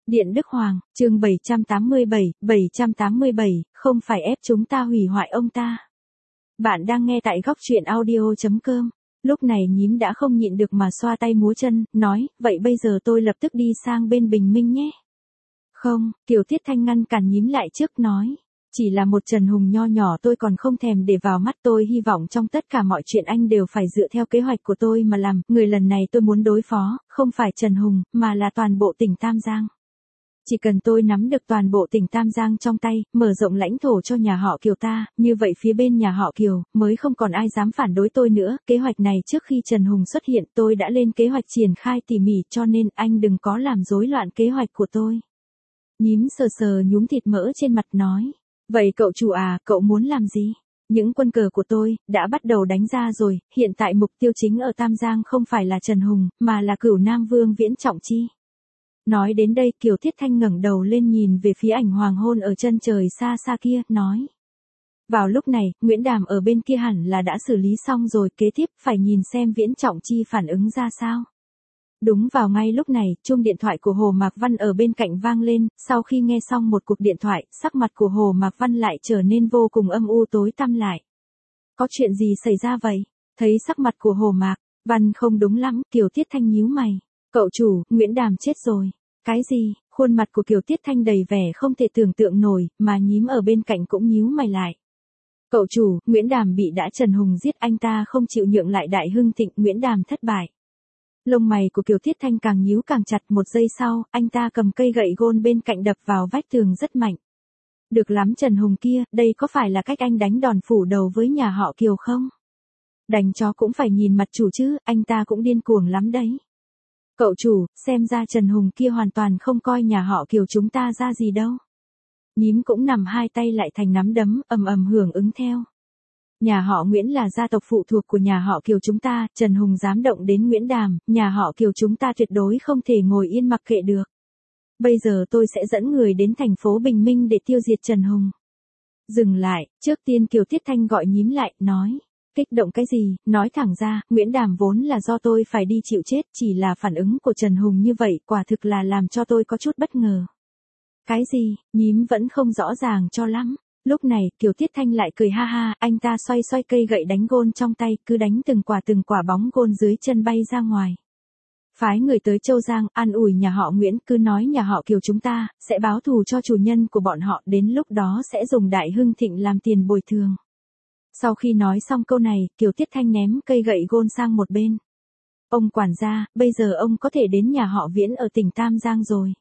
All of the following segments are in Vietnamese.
Điện Đức Hoàng, chương 787, không phải ép chúng ta hủy hoại ông ta. Bạn đang nghe tại góc truyện audio.com. Lúc này nhím đã không nhịn được mà xoa tay múa chân, nói, vậy bây giờ tôi lập tức đi sang bên Bình Minh nhé. Không, Kiều Thiết Thanh ngăn cản nhím lại trước nói. Chỉ là một Trần Hùng nho nhỏ tôi còn không thèm để vào mắt, tôi hy vọng trong tất cả mọi chuyện anh đều phải dựa theo kế hoạch của tôi mà làm. Người lần này tôi muốn đối phó, không phải Trần Hùng, mà là toàn bộ tỉnh Tam Giang. Chỉ cần tôi nắm được toàn bộ tỉnh Tam Giang trong tay, mở rộng lãnh thổ cho nhà họ Kiều ta, như vậy phía bên nhà họ Kiều, mới không còn ai dám phản đối tôi nữa. Kế hoạch này trước khi Trần Hùng xuất hiện tôi đã lên kế hoạch triển khai tỉ mỉ, cho nên anh đừng có làm rối loạn kế hoạch của tôi. Nhím sờ sờ nhúm thịt mỡ trên mặt nói. Vậy cậu chủ à, cậu muốn làm gì? Những quân cờ của tôi đã bắt đầu đánh ra rồi, hiện tại mục tiêu chính ở Tam Giang không phải là Trần Hùng, mà là Cửu Nam Vương Viễn Trọng Chi. Nói đến đây Kiều Thiết Thanh ngẩng đầu lên nhìn về phía ảnh hoàng hôn ở chân trời xa xa kia, nói. Vào lúc này, Nguyễn Đàm ở bên kia hẳn là đã xử lý xong rồi, kế tiếp phải nhìn xem Viễn Trọng Chi phản ứng ra sao. Đúng vào ngay lúc này, chuông điện thoại của Hồ Mạc Văn ở bên cạnh vang lên, sau khi nghe xong một cuộc điện thoại, sắc mặt của Hồ Mạc Văn lại trở nên vô cùng âm u tối tăm lại. Có chuyện gì xảy ra vậy? Thấy sắc mặt của Hồ Mạc Văn không đúng lắm, Kiều Thiết Thanh nhíu mày. Cậu chủ, Nguyễn Đàm chết rồi. Cái gì? Khuôn mặt của Kiều Thiết Thanh đầy vẻ không thể tưởng tượng nổi, mà nhím ở bên cạnh cũng nhíu mày lại. Cậu chủ, Nguyễn Đàm bị đã Trần Hùng giết, anh ta không chịu nhượng lại Đại Hưng Thịnh, Nguyễn Đàm thất bại. Lông mày của Kiều Thiết Thanh càng nhíu càng chặt, một giây sau, anh ta cầm cây gậy gôn bên cạnh đập vào vách tường rất mạnh. Được lắm Trần Hùng kia, đây có phải là cách anh đánh đòn phủ đầu với nhà họ Kiều không? Đánh chó cũng phải nhìn mặt chủ chứ, anh ta cũng điên cuồng lắm đấy. Cậu chủ, xem ra Trần Hùng kia hoàn toàn không coi nhà họ Kiều chúng ta ra gì đâu. Nhím cũng nằm hai tay lại thành nắm đấm, ầm ầm hưởng ứng theo. Nhà họ Nguyễn là gia tộc phụ thuộc của nhà họ Kiều chúng ta, Trần Hùng dám động đến Nguyễn Đàm, nhà họ Kiều chúng ta tuyệt đối không thể ngồi yên mặc kệ được. Bây giờ tôi sẽ dẫn người đến thành phố Bình Minh để tiêu diệt Trần Hùng. Dừng lại, trước tiên Kiều Thiết Thanh gọi nhím lại, nói. Kích động cái gì, nói thẳng ra, Nguyễn Đàm vốn là do tôi phải đi chịu chết, chỉ là phản ứng của Trần Hùng như vậy, quả thực là làm cho tôi có chút bất ngờ. Cái gì, nhím vẫn không rõ ràng cho lắm. Lúc này, Kiều Thiết Thanh lại cười ha ha, anh ta xoay xoay cây gậy đánh gôn trong tay, cứ đánh từng quả bóng gôn dưới chân bay ra ngoài. Phái người tới Châu Giang, an ủi nhà họ Nguyễn, cứ nói nhà họ Kiều chúng ta sẽ báo thù cho chủ nhân của bọn họ, đến lúc đó sẽ dùng Đại Hưng Thịnh làm tiền bồi thường. Sau khi nói xong câu này, Kiều Thiết Thanh ném cây gậy gôn sang một bên. Ông quản gia, bây giờ ông có thể đến nhà họ Viễn ở tỉnh Tam Giang rồi.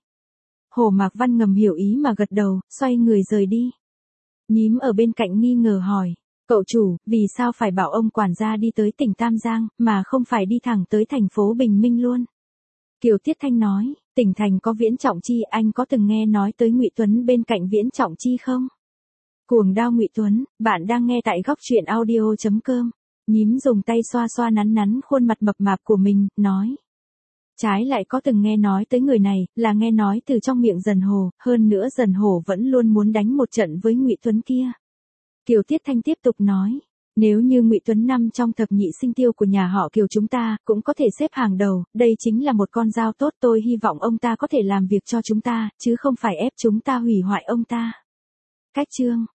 Hồ Mạc Văn ngầm hiểu ý mà gật đầu, xoay người rời đi. Nhím ở bên cạnh nghi ngờ hỏi, cậu chủ, vì sao phải bảo ông quản gia đi tới tỉnh Tam Giang, mà không phải đi thẳng tới thành phố Bình Minh luôn? Kiều Thiết Thanh nói, tỉnh thành có Viễn Trọng Chi, anh có từng nghe nói tới Ngụy Tuấn bên cạnh Viễn Trọng Chi không? Cuồng đao Ngụy Tuấn, bạn đang nghe tại góc truyện audio.com. Nhím dùng tay xoa xoa nắn nắn khuôn mặt mập mạp của mình, nói. Trái lại có từng nghe nói tới người này, là nghe nói từ trong miệng Dần Hồ, hơn nữa Dần Hồ vẫn luôn muốn đánh một trận với Ngụy Tuấn kia. Kiều Thiết Thanh tiếp tục nói, nếu như Ngụy Tuấn nằm trong thập nhị sinh tiêu của nhà họ Kiều chúng ta, cũng có thể xếp hàng đầu, đây chính là một con dao tốt, tôi hy vọng ông ta có thể làm việc cho chúng ta, chứ không phải ép chúng ta hủy hoại ông ta. Cách chương